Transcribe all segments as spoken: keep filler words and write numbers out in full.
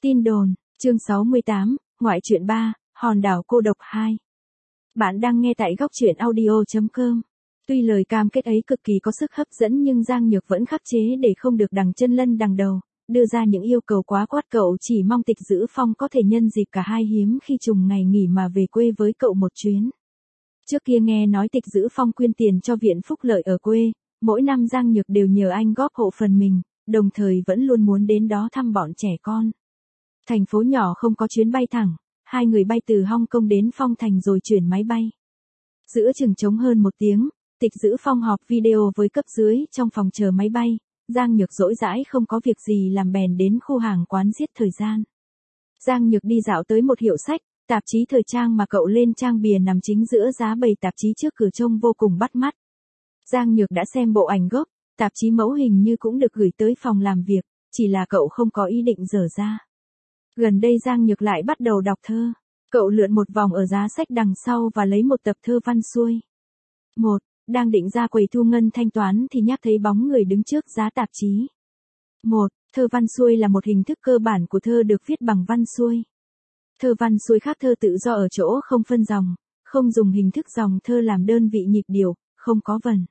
Tin đồn, chương sáu mươi tám, ngoại truyện ba, hòn đảo cô độc hai. Bạn đang nghe tại góc truyện audio chấm com. Tuy lời cam kết ấy cực kỳ có sức hấp dẫn nhưng Giang Nhược vẫn khắc chế để không được đằng chân lân đằng đầu, đưa ra những yêu cầu quá quát. Cậu chỉ mong Tịch Dữ Phong có thể nhân dịp cả hai hiếm khi trùng ngày nghỉ mà về quê với cậu một chuyến. Trước kia nghe nói Tịch Dữ Phong quyên tiền cho viện phúc lợi ở quê, mỗi năm Giang Nhược đều nhờ anh góp hộ phần mình, đồng thời vẫn luôn muốn đến đó thăm bọn trẻ con. Thành phố nhỏ không có chuyến bay thẳng, hai người bay từ Hong Kong đến Phong Thành rồi chuyển máy bay. Giữa chừng trống hơn một tiếng, Tịch Dữ Phong họp video với cấp dưới trong phòng chờ máy bay. Giang Nhược rỗi rãi không có việc gì làm bèn đến khu hàng quán giết thời gian. Giang Nhược đi dạo tới một hiệu sách, tạp chí thời trang mà cậu lên trang bìa nằm chính giữa giá bày tạp chí trước cửa trông vô cùng bắt mắt. Giang Nhược đã xem bộ ảnh gốc, tạp chí mẫu hình như cũng được gửi tới phòng làm việc, chỉ là cậu không có ý định dở ra. Gần đây Giang Nhược lại bắt đầu đọc thơ. Cậu lượn một vòng ở giá sách đằng sau và lấy một tập thơ văn xuôi. Một, đang định ra quầy thu ngân thanh toán thì nhắc thấy bóng người đứng trước giá tạp chí. Một, thơ văn xuôi là một hình thức cơ bản của thơ được viết bằng văn xuôi. Thơ văn xuôi khác thơ tự do ở chỗ không phân dòng, không dùng hình thức dòng thơ làm đơn vị nhịp điệu, không có vần.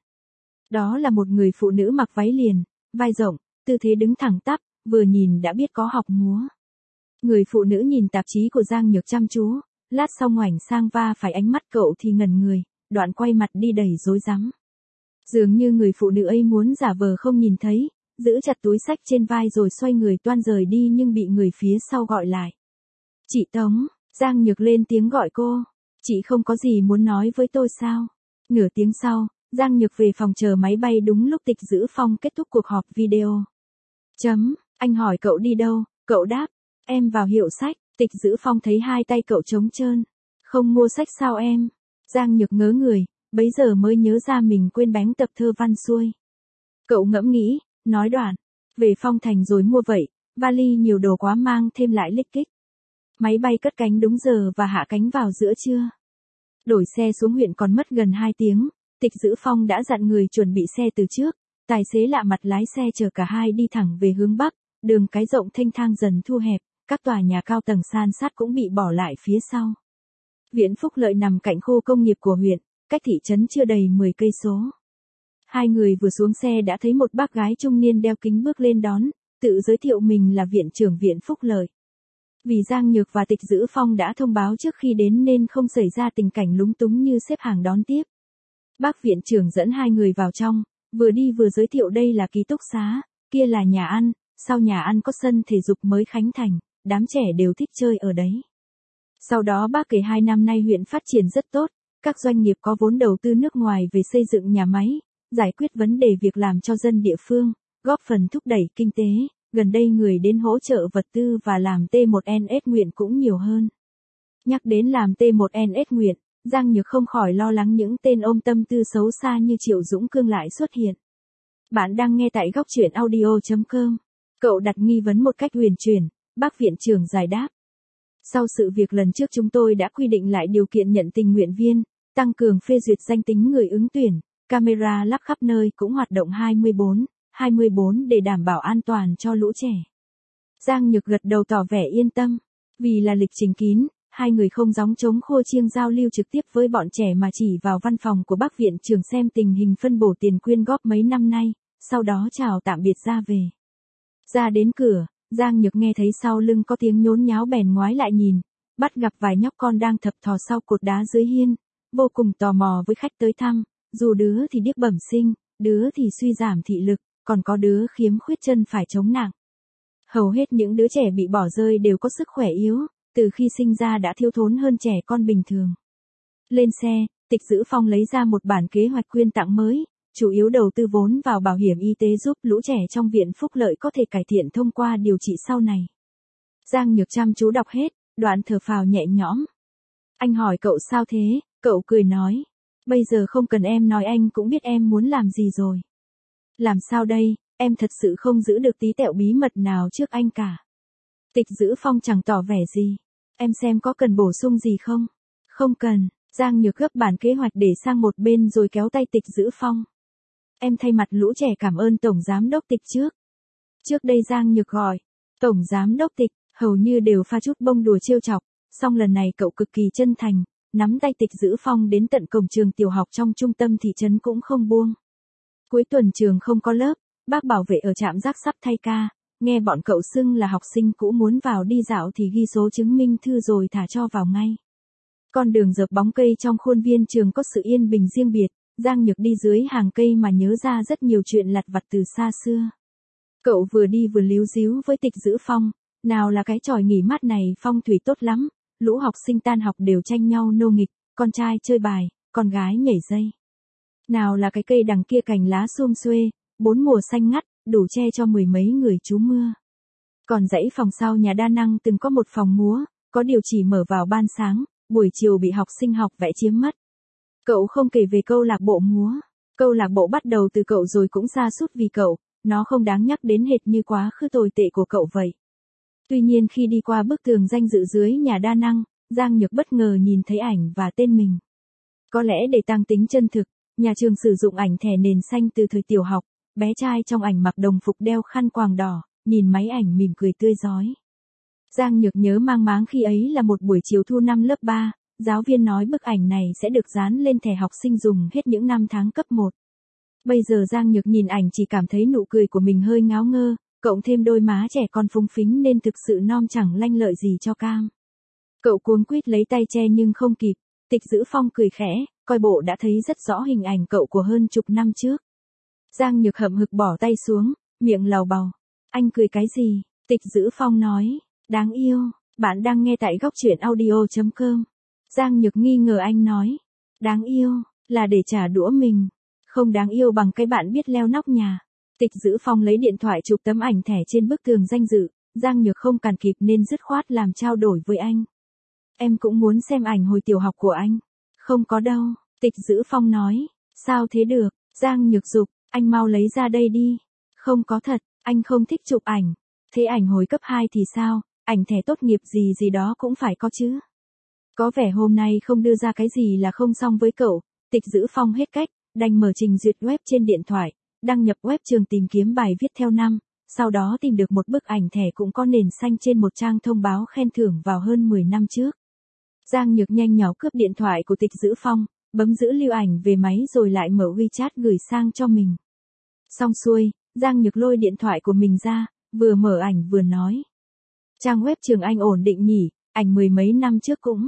Đó là một người phụ nữ mặc váy liền, vai rộng, tư thế đứng thẳng tắp, vừa nhìn đã biết có học múa. Người phụ nữ nhìn tạp chí của Giang Nhược chăm chú, lát sau ngoảnh sang va phải ánh mắt cậu thì ngẩn người, đoạn quay mặt đi đầy rối rắm. Dường như người phụ nữ ấy muốn giả vờ không nhìn thấy, giữ chặt túi sách trên vai rồi xoay người toan rời đi nhưng bị người phía sau gọi lại. Chị Tống, Giang Nhược lên tiếng gọi cô. Chị không có gì muốn nói với tôi sao? Nửa tiếng sau, Giang Nhược về phòng chờ máy bay đúng lúc Tịch Dữ Phong kết thúc cuộc họp video. Chấm, anh hỏi cậu đi đâu, cậu đáp, em vào hiệu sách. Tịch Dữ Phong thấy hai tay cậu trống trơn. Không mua sách sao em? Giang Nhược ngớ người, bấy giờ mới nhớ ra mình quên bánh tập thơ văn xuôi. Cậu ngẫm nghĩ, nói đoạn, về Phong Thành rồi mua vậy, vali nhiều đồ quá mang thêm lại lích kích. Máy bay cất cánh đúng giờ và hạ cánh vào giữa trưa. Đổi xe xuống huyện còn mất gần hai tiếng, Tịch Dữ Phong đã dặn người chuẩn bị xe từ trước, tài xế lạ mặt lái xe chở cả hai đi thẳng về hướng Bắc, đường cái rộng thênh thang dần thu hẹp, các tòa nhà cao tầng san sát cũng bị bỏ lại phía sau. Viện Phúc Lợi nằm cạnh khu công nghiệp của huyện, cách thị trấn chưa đầy mười cây số. Hai người vừa xuống xe đã thấy một bác gái trung niên đeo kính bước lên đón, tự giới thiệu mình là viện trưởng Viện Phúc Lợi. Vì Giang Nhược và Tịch Dữ Phong đã thông báo trước khi đến nên không xảy ra tình cảnh lúng túng như xếp hàng đón tiếp. Bác viện trưởng dẫn hai người vào trong, vừa đi vừa giới thiệu đây là ký túc xá, kia là nhà ăn, sau nhà ăn có sân thể dục mới khánh thành, đám trẻ đều thích chơi ở đấy. Sau đó bác kể hai năm nay huyện phát triển rất tốt, các doanh nghiệp có vốn đầu tư nước ngoài về xây dựng nhà máy, giải quyết vấn đề việc làm cho dân địa phương, góp phần thúc đẩy kinh tế. Gần đây người đến hỗ trợ vật tư và làm T một N S nguyện cũng nhiều hơn. Nhắc đến làm T một N S nguyện, Giang Nhược không khỏi lo lắng những tên ôm tâm tư xấu xa như Triệu Dũng Cương lại xuất hiện. Bạn đang nghe tại góc truyện audio chấm com. Cậu đặt nghi vấn một cách huyền chuyển, bác viện trưởng giải đáp. Sau sự việc lần trước chúng tôi đã quy định lại điều kiện nhận tình nguyện viên, tăng cường phê duyệt danh tính người ứng tuyển, camera lắp khắp nơi cũng hoạt động hai mươi bốn, hai mươi bốn để đảm bảo an toàn cho lũ trẻ. Giang Nhược gật đầu tỏ vẻ yên tâm, vì là lịch trình kín, hai người không gióng trống khua chiêng giao lưu trực tiếp với bọn trẻ mà chỉ vào văn phòng của bác viện trưởng xem tình hình phân bổ tiền quyên góp mấy năm nay, sau đó chào tạm biệt ra về. Ra đến cửa, Giang Nhược nghe thấy sau lưng có tiếng nhốn nháo bèn ngoái lại nhìn, bắt gặp vài nhóc con đang thập thò sau cột đá dưới hiên, vô cùng tò mò với khách tới thăm, dù đứa thì điếc bẩm sinh, đứa thì suy giảm thị lực, còn có đứa khiếm khuyết chân phải chống nặng. Hầu hết những đứa trẻ bị bỏ rơi đều có sức khỏe yếu, từ khi sinh ra đã thiếu thốn hơn trẻ con bình thường. Lên xe, Tịch Dữ Phong lấy ra một bản kế hoạch quyên tặng mới, chủ yếu đầu tư vốn vào bảo hiểm y tế giúp lũ trẻ trong Viện Phúc Lợi có thể cải thiện thông qua điều trị sau này. Giang Nhược chăm chú đọc hết, đoạn thở phào nhẹ nhõm. Anh hỏi cậu sao thế, cậu cười nói. Bây giờ không cần em nói anh cũng biết em muốn làm gì rồi. Làm sao đây, em thật sự không giữ được tí tẹo bí mật nào trước anh cả. Tịch Dữ Phong chẳng tỏ vẻ gì. Em xem có cần bổ sung gì không? Không cần, Giang Nhược gấp bản kế hoạch để sang một bên rồi kéo tay Tịch Dữ Phong. Em thay mặt lũ trẻ cảm ơn Tổng Giám đốc Tịch trước. Trước đây Giang Nhược gọi, Tổng Giám đốc Tịch, Hầu như đều pha chút bông đùa trêu chọc, song lần này cậu cực kỳ chân thành, nắm tay Tịch Dữ Phong đến tận cổng trường tiểu học trong trung tâm thị trấn cũng không buông. Cuối tuần trường không có lớp, bác bảo vệ ở trạm gác sắp thay ca, nghe bọn cậu xưng là học sinh cũ muốn vào đi dạo thì ghi số chứng minh thư rồi thả cho vào ngay. Con đường dợp bóng cây trong khuôn viên trường có sự yên bình riêng biệt, Giang Nhược đi dưới hàng cây mà nhớ ra rất nhiều chuyện lặt vặt từ xa xưa. Cậu vừa đi vừa líu díu với Tịch Dữ Phong, nào là cái tròi nghỉ mát này phong thủy tốt lắm, lũ học sinh tan học đều tranh nhau nô nghịch, con trai chơi bài, con gái nhảy dây. Nào là cái cây đằng kia cành lá sum xuê, bốn mùa xanh ngắt, đủ che cho mười mấy người trú mưa. Còn dãy phòng sau nhà đa năng từng có một phòng múa, có điều chỉ mở vào ban sáng, buổi chiều bị học sinh học vẽ chiếm mất. Cậu không kể về câu lạc bộ múa. Câu lạc bộ bắt đầu từ cậu rồi cũng sa sút vì cậu, nó không đáng nhắc đến hệt như quá khứ tồi tệ của cậu vậy. Tuy nhiên khi đi qua bức tường danh dự dưới nhà đa năng, Giang Nhược bất ngờ nhìn thấy ảnh và tên mình. Có lẽ để tăng tính chân thực, nhà trường sử dụng ảnh thẻ nền xanh từ thời tiểu học, bé trai trong ảnh mặc đồng phục đeo khăn quàng đỏ, nhìn máy ảnh mỉm cười tươi rói. Giang Nhược nhớ mang máng khi ấy là một buổi chiều thu năm lớp ba, giáo viên nói bức ảnh này sẽ được dán lên thẻ học sinh dùng hết những năm tháng cấp một. Bây giờ Giang Nhược nhìn ảnh chỉ cảm thấy nụ cười của mình hơi ngáo ngơ, cộng thêm đôi má trẻ con phúng phính nên thực sự non chẳng lanh lợi gì cho cam. Cậu cuống quýt lấy tay che nhưng không kịp, Tịch Dữ Phong cười khẽ, coi bộ đã thấy rất rõ hình ảnh cậu của hơn chục năm trước. Giang Nhược hậm hực bỏ tay xuống, miệng lầu bầu. Anh cười cái gì? Tịch Dữ Phong nói, đáng yêu, bạn đang nghe tại góc truyện audio chấm com. Giang Nhược nghi ngờ anh nói, đáng yêu, là để trả đũa mình, không đáng yêu bằng cái bạn biết leo nóc nhà. Tịch Dữ Phong lấy điện thoại chụp tấm ảnh thẻ trên bức tường danh dự, Giang Nhược không cản kịp nên dứt khoát làm trao đổi với anh. Em cũng muốn xem ảnh hồi tiểu học của anh. Không có đâu, Tịch Dữ Phong nói, sao thế được, Giang Nhược giục, anh mau lấy ra đây đi. Không có thật, anh không thích chụp ảnh. Thế ảnh hồi cấp hai thì sao, ảnh thẻ tốt nghiệp gì gì đó cũng phải có chứ. Có vẻ hôm nay không đưa ra cái gì là không xong với cậu. Tịch Dữ Phong hết cách, đành mở trình duyệt web trên điện thoại, đăng nhập web trường tìm kiếm bài viết theo năm, sau đó tìm được một bức ảnh thẻ cũng có nền xanh trên một trang thông báo khen thưởng vào hơn mười năm trước. Giang Nhược nhanh nhỏ cướp điện thoại của Tịch Dữ Phong, bấm giữ lưu ảnh về máy rồi lại mở WeChat gửi sang cho mình. Xong xuôi, Giang Nhược lôi điện thoại của mình ra, vừa mở ảnh vừa nói. Trang web trường anh ổn định nhỉ, ảnh mười mấy năm trước cũng.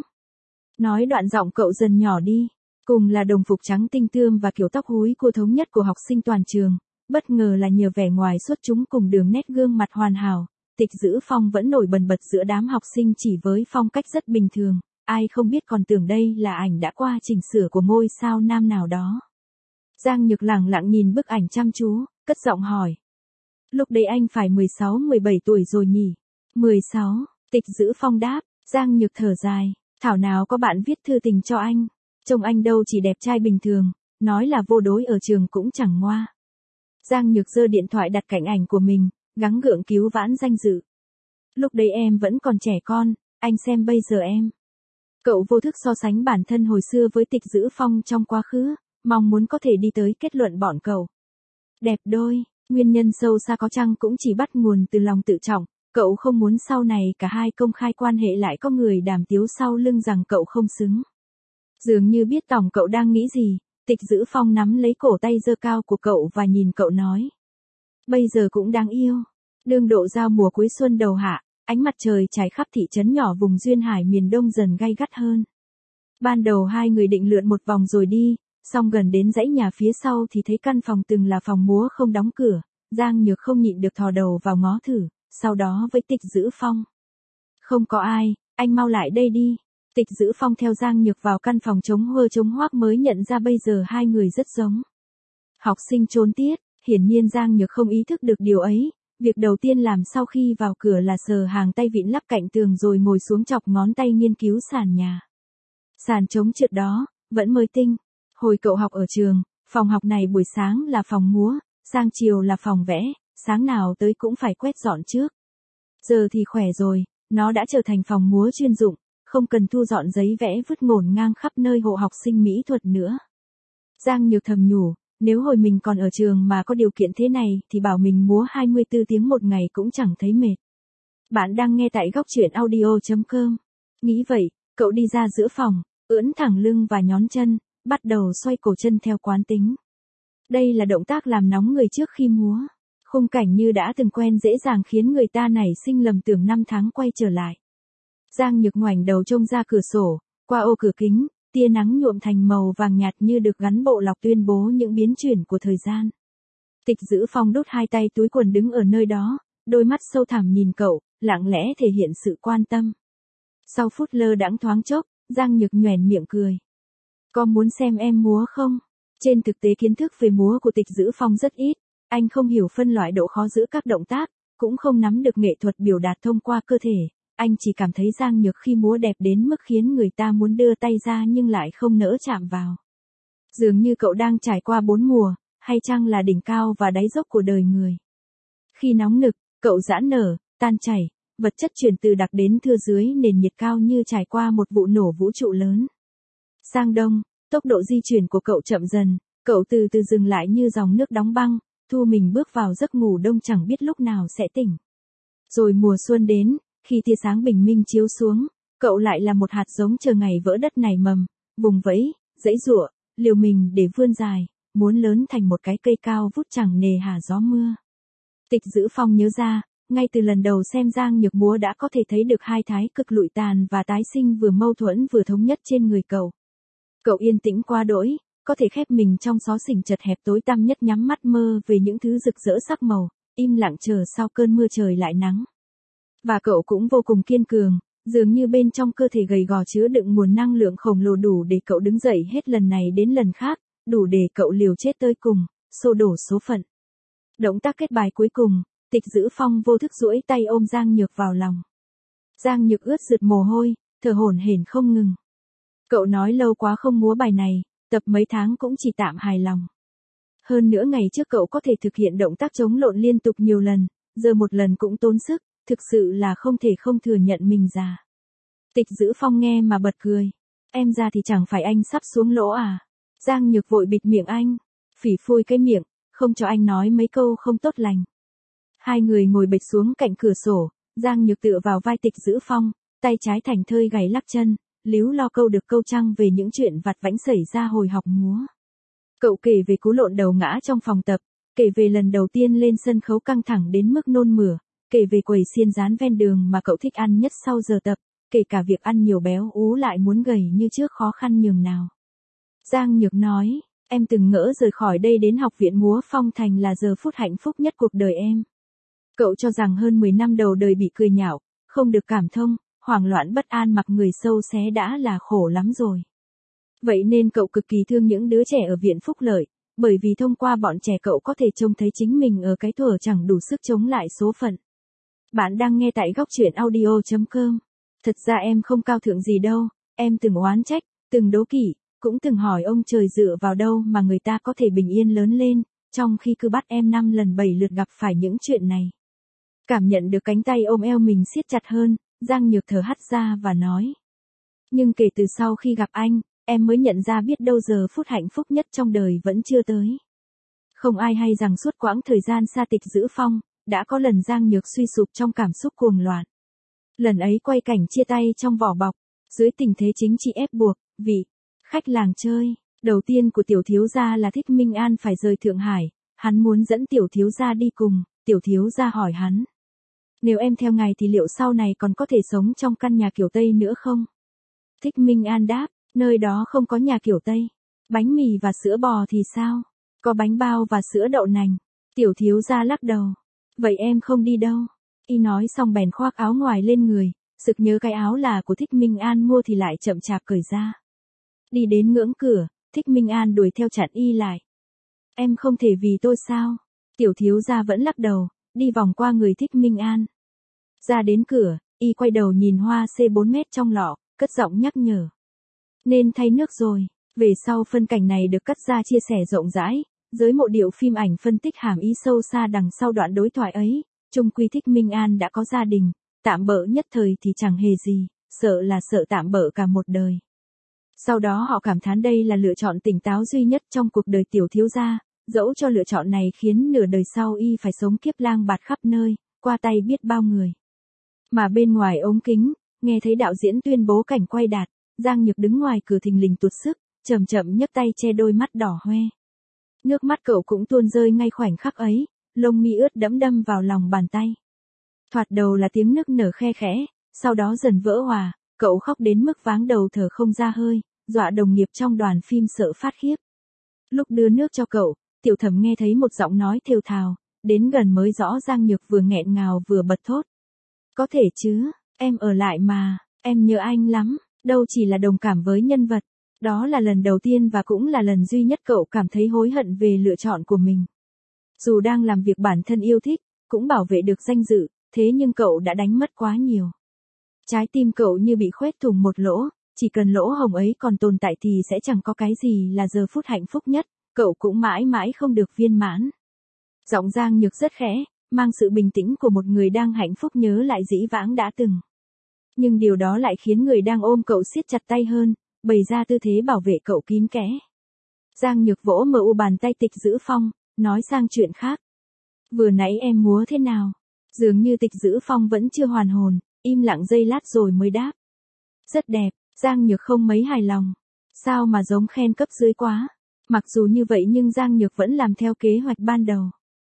Nói đoạn giọng cậu dần nhỏ đi, cùng là đồng phục trắng tinh tươm và kiểu tóc húi cua thống nhất của học sinh toàn trường, bất ngờ là nhờ vẻ ngoài xuất chúng cùng đường nét gương mặt hoàn hảo, Tịch Dữ Phong vẫn nổi bần bật giữa đám học sinh chỉ với phong cách rất bình thường, ai không biết còn tưởng đây là ảnh đã qua chỉnh sửa của ngôi sao nam nào đó. Giang Nhược lẳng lặng nhìn bức ảnh chăm chú, cất giọng hỏi. Lúc đấy anh phải mười sáu mười bảy tuổi rồi nhỉ? mười sáu, Tịch Dữ Phong đáp, Giang Nhược thở dài, thảo nào có bạn viết thư tình cho anh. Trông anh đâu chỉ đẹp trai bình thường, nói là vô đối ở trường cũng chẳng ngoa. Giang Nhược giơ điện thoại đặt cạnh ảnh của mình, gắng gượng cứu vãn danh dự. Lúc đấy em vẫn còn trẻ con, anh xem bây giờ em. Cậu vô thức so sánh bản thân hồi xưa với Tịch Dữ Phong trong quá khứ, mong muốn có thể đi tới kết luận bọn cậu. Đẹp đôi, nguyên nhân sâu xa có chăng cũng chỉ bắt nguồn từ lòng tự trọng, cậu không muốn sau này cả hai công khai quan hệ lại có người đàm tiếu sau lưng rằng cậu không xứng. Dường như biết tỏng cậu đang nghĩ gì, Tịch Dữ Phong nắm lấy cổ tay giơ cao của cậu và nhìn cậu nói. Bây giờ cũng đáng yêu. Đương độ giao mùa cuối xuân đầu hạ, ánh mặt trời trải khắp thị trấn nhỏ vùng duyên hải miền Đông dần gay gắt hơn. Ban đầu hai người định lượn một vòng rồi đi, xong gần đến dãy nhà phía sau thì thấy căn phòng từng là phòng múa không đóng cửa, Giang Nhược không nhịn được thò đầu vào ngó thử, sau đó với Tịch Dữ Phong. Không có ai, anh mau lại đây đi. Tịch Dữ Phong theo Giang Nhược vào căn phòng trống huơ trống hoác mới nhận ra bây giờ hai người rất giống. Học sinh trốn tiết, hiển nhiên Giang Nhược không ý thức được điều ấy, việc đầu tiên làm sau khi vào cửa là sờ hàng tay vịn lắp cạnh tường rồi ngồi xuống chọc ngón tay nghiên cứu sàn nhà. Sàn trống trượt đó, vẫn mới tinh. Hồi cậu học ở trường, phòng học này buổi sáng là phòng múa, sang chiều là phòng vẽ, sáng nào tới cũng phải quét dọn trước. Giờ thì khỏe rồi, nó đã trở thành phòng múa chuyên dụng, không cần thu dọn giấy vẽ vứt ngổn ngang khắp nơi hộ học sinh mỹ thuật nữa. Giang Nhược thầm nhủ, nếu hồi mình còn ở trường mà có điều kiện thế này thì bảo mình múa hai mươi tư tiếng một ngày cũng chẳng thấy mệt. Bạn đang nghe tại góc truyện audio chấm com. Nghĩ vậy, cậu đi ra giữa phòng, ưỡn thẳng lưng và nhón chân, bắt đầu xoay cổ chân theo quán tính. Đây là động tác làm nóng người trước khi múa. Khung cảnh như đã từng quen dễ dàng khiến người ta nảy sinh lầm tưởng năm tháng quay trở lại. Giang Nhược ngoảnh đầu trông ra cửa sổ, qua ô cửa kính, tia nắng nhuộm thành màu vàng nhạt như được gắn bộ lọc tuyên bố những biến chuyển của thời gian. Tịch Dữ Phong đút hai tay túi quần đứng ở nơi đó, đôi mắt sâu thẳm nhìn cậu, lặng lẽ thể hiện sự quan tâm. Sau phút lơ đãng thoáng chốc, Giang Nhược nhoẻn miệng cười. Có muốn xem em múa không? Trên thực tế kiến thức về múa của Tịch Dữ Phong rất ít, anh không hiểu phân loại độ khó giữa các động tác, cũng không nắm được nghệ thuật biểu đạt thông qua cơ thể. Anh chỉ cảm thấy Giang Nhược khi múa đẹp đến mức khiến người ta muốn đưa tay ra nhưng lại không nỡ chạm vào. Dường như cậu đang trải qua bốn mùa, hay chăng là đỉnh cao và đáy dốc của đời người. Khi nóng nực, cậu giãn nở, tan chảy, vật chất chuyển từ đặc đến thưa dưới nền nhiệt cao như trải qua một vụ nổ vũ trụ lớn. Sang đông, tốc độ di chuyển của cậu chậm dần, cậu từ từ dừng lại như dòng nước đóng băng, thu mình bước vào giấc ngủ đông chẳng biết lúc nào sẽ tỉnh. Rồi mùa xuân đến, khi tia sáng bình minh chiếu xuống, cậu lại là một hạt giống chờ ngày vỡ đất nảy mầm, vùng vẫy, giãy giụa, liều mình để vươn dài, muốn lớn thành một cái cây cao vút chẳng nề hà gió mưa. Tịch Dữ Phong nhớ ra, ngay từ lần đầu xem Giang Nhược múa đã có thể thấy được hai thái cực lụi tàn và tái sinh vừa mâu thuẫn vừa thống nhất trên người cậu. Cậu yên tĩnh quá đỗi, có thể khép mình trong xó xỉnh chật hẹp tối tăm nhất, nhắm mắt mơ về những thứ rực rỡ sắc màu, im lặng chờ sau cơn mưa trời lại nắng. Và cậu cũng vô cùng kiên cường, dường như bên trong cơ thể gầy gò chứa đựng nguồn năng lượng khổng lồ đủ để cậu đứng dậy hết lần này đến lần khác, đủ để cậu liều chết tới cùng, xô đổ số phận. Động tác kết bài cuối cùng, Tịch Dữ Phong vô thức duỗi tay ôm Giang Nhược vào lòng. Giang Nhược ướt rượt mồ hôi, thở hổn hển không ngừng. Cậu nói lâu quá không múa bài này, tập mấy tháng cũng chỉ tạm hài lòng. Hơn nữa ngày trước cậu có thể thực hiện động tác chống lộn liên tục nhiều lần, giờ một lần cũng tốn sức, thực sự là không thể không thừa nhận mình già. Tịch Dữ Phong nghe mà bật cười. Em già thì chẳng phải anh sắp xuống lỗ à? Giang Nhược vội bịt miệng anh, phỉ phui cái miệng, không cho anh nói mấy câu không tốt lành. Hai người ngồi bệt xuống cạnh cửa sổ, Giang Nhược tựa vào vai Tịch Dữ Phong, tay trái thảnh thơi gảy lắc chân, líu lo câu được câu trăng về những chuyện vặt vãnh xảy ra hồi học múa. Cậu kể về cú lộn đầu ngã trong phòng tập, kể về lần đầu tiên lên sân khấu căng thẳng đến mức nôn mửa, kể về quầy xiên rán ven đường mà cậu thích ăn nhất sau giờ tập, kể cả việc ăn nhiều béo ú lại muốn gầy như trước khó khăn nhường nào. Giang Nhược nói, em từng ngỡ rời khỏi đây đến học viện múa Phong Thành là giờ phút hạnh phúc nhất cuộc đời em. Cậu cho rằng hơn mười năm đầu đời bị cười nhạo, không được cảm thông, hoảng loạn bất an mặc người sâu xé đã là khổ lắm rồi. Vậy nên cậu cực kỳ thương những đứa trẻ ở viện Phúc Lợi, bởi vì thông qua bọn trẻ cậu có thể trông thấy chính mình ở cái thuở chẳng đủ sức chống lại số phận. Bạn đang nghe tại góc truyện audio chấm com. Thật ra em không cao thượng gì đâu, em từng oán trách, từng đố kỵ, cũng từng hỏi ông trời dựa vào đâu mà người ta có thể bình yên lớn lên, trong khi cứ bắt em năm lần bảy lượt gặp phải những chuyện này. Cảm nhận được cánh tay ôm eo mình siết chặt hơn, Giang Nhược thở hắt ra và nói. Nhưng kể từ sau khi gặp anh, em mới nhận ra biết đâu giờ phút hạnh phúc nhất trong đời vẫn chưa tới. Không ai hay rằng suốt quãng thời gian xa Tịch Dữ Phong, đã có lần Giang Nhược suy sụp trong cảm xúc cuồng loạn. Lần ấy quay cảnh chia tay trong vỏ bọc, dưới tình thế chính trị ép buộc, vị khách làng chơi đầu tiên của tiểu thiếu gia là Thích Minh An phải rời Thượng Hải, hắn muốn dẫn tiểu thiếu gia đi cùng, tiểu thiếu gia hỏi hắn. Nếu em theo ngài thì liệu sau này còn có thể sống trong căn nhà kiểu Tây nữa không? Thích Minh An đáp, nơi đó không có nhà kiểu Tây. Bánh mì và sữa bò thì sao? Có bánh bao và sữa đậu nành. Tiểu thiếu gia lắc đầu. Vậy em không đi đâu. Y nói xong bèn khoác áo ngoài lên người, sực nhớ cái áo là của Thích Minh An mua thì lại chậm chạp cởi ra. Đi đến ngưỡng cửa, Thích Minh An đuổi theo chặn Y lại. Em không thể vì tôi sao? Tiểu thiếu gia vẫn lắc đầu, đi vòng qua người Thích Minh An. Ra đến cửa, Y quay đầu nhìn hoa C bốn mét trong lọ, cất giọng nhắc nhở. Nên thay nước rồi. Về sau phân cảnh này được cắt ra chia sẻ rộng rãi, giới mộ điệu phim ảnh phân tích hàm ý sâu xa đằng sau đoạn đối thoại ấy. Chung quy Thích Minh An đã có gia đình, tạm bợ nhất thời thì chẳng hề gì, sợ là sợ tạm bợ cả một đời. Sau đó họ cảm thán đây là lựa chọn tỉnh táo duy nhất trong cuộc đời tiểu thiếu gia, dẫu cho lựa chọn này khiến nửa đời sau Y phải sống kiếp lang bạt khắp nơi, qua tay biết bao người. Mà bên ngoài ống kính, nghe thấy đạo diễn tuyên bố cảnh quay đạt, Giang Nhược đứng ngoài cửa thình lình tụt sức, chậm chậm nhấc tay che đôi mắt đỏ hoe. Nước mắt cậu cũng tuôn rơi ngay khoảnh khắc ấy, lông mi ướt đẫm đâm vào lòng bàn tay. Thoạt đầu là tiếng nức nở khe khẽ, sau đó dần vỡ hòa, cậu khóc đến mức váng đầu thở không ra hơi, dọa đồng nghiệp trong đoàn phim sợ phát khiếp. Lúc đưa nước cho cậu, Tiểu Thẩm nghe thấy một giọng nói thều thào, đến gần mới rõ Giang Nhược vừa nghẹn ngào vừa bật thốt. Có thể chứ, em ở lại mà, em nhớ anh lắm, đâu chỉ là đồng cảm với nhân vật. Đó là lần đầu tiên và cũng là lần duy nhất cậu cảm thấy hối hận về lựa chọn của mình. Dù đang làm việc bản thân yêu thích, cũng bảo vệ được danh dự, thế nhưng cậu đã đánh mất quá nhiều. Trái tim cậu như bị khoét thủng một lỗ, chỉ cần lỗ hổng ấy còn tồn tại thì sẽ chẳng có cái gì là giờ phút hạnh phúc nhất, cậu cũng mãi mãi không được viên mãn. Giọng Giang Nhược rất khẽ, mang sự bình tĩnh của một người đang hạnh phúc nhớ lại dĩ vãng đã từng. Nhưng điều đó lại khiến người đang ôm cậu siết chặt tay hơn, bày ra tư thế bảo vệ cậu kín kẽ. Giang Nhược vỗ mờ u bàn tay Tịch Dữ Phong, nói sang chuyện khác. Vừa nãy em múa thế nào? Dường như Tịch Dữ Phong vẫn chưa hoàn hồn, im lặng giây lát rồi mới đáp. Rất đẹp, Giang Nhược không mấy hài lòng. Sao mà giống khen cấp dưới quá. Mặc dù như vậy nhưng Giang Nhược vẫn làm theo kế hoạch ban đầu.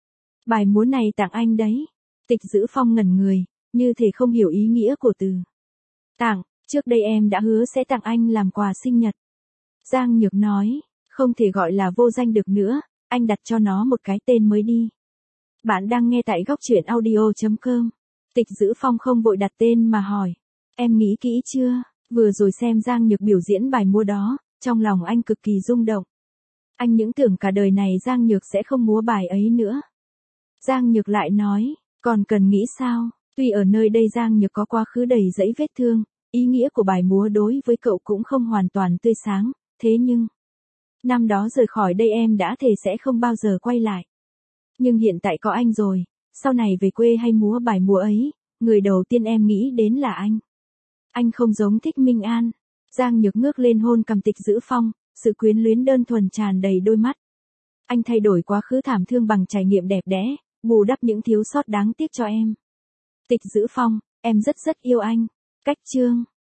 Bài múa này tặng anh đấy. Tịch Dữ Phong ngẩn người, như thể không hiểu ý nghĩa của từ tặng. Trước đây em đã hứa sẽ tặng anh làm quà sinh nhật. Giang Nhược nói, không thể gọi là vô danh được nữa, anh đặt cho nó một cái tên mới đi. Bạn đang nghe tại góc truyện audio chấm com. Tịch Dữ Phong không vội đặt tên mà hỏi. Em nghĩ kỹ chưa? Vừa rồi xem Giang Nhược biểu diễn bài múa đó, trong lòng anh cực kỳ rung động. Anh những tưởng cả đời này Giang Nhược sẽ không múa bài ấy nữa. Giang Nhược lại nói, còn cần nghĩ sao? Tuy ở nơi đây Giang Nhược có quá khứ đầy dẫy vết thương, ý nghĩa của bài múa đối với cậu cũng không hoàn toàn tươi sáng, thế nhưng... Năm đó rời khỏi đây em đã thề sẽ không bao giờ quay lại. Nhưng hiện tại có anh rồi, sau này về quê hay múa bài múa ấy, người đầu tiên em nghĩ đến là anh. Anh không giống Thích Minh An. Giang Nhược ngước lên hôn cằm Tịch Dữ Phong, sự quyến luyến đơn thuần tràn đầy đôi mắt. Anh thay đổi quá khứ thảm thương bằng trải nghiệm đẹp đẽ, bù đắp những thiếu sót đáng tiếc cho em. Tịch Dữ Phong, em rất rất yêu anh. Cách chương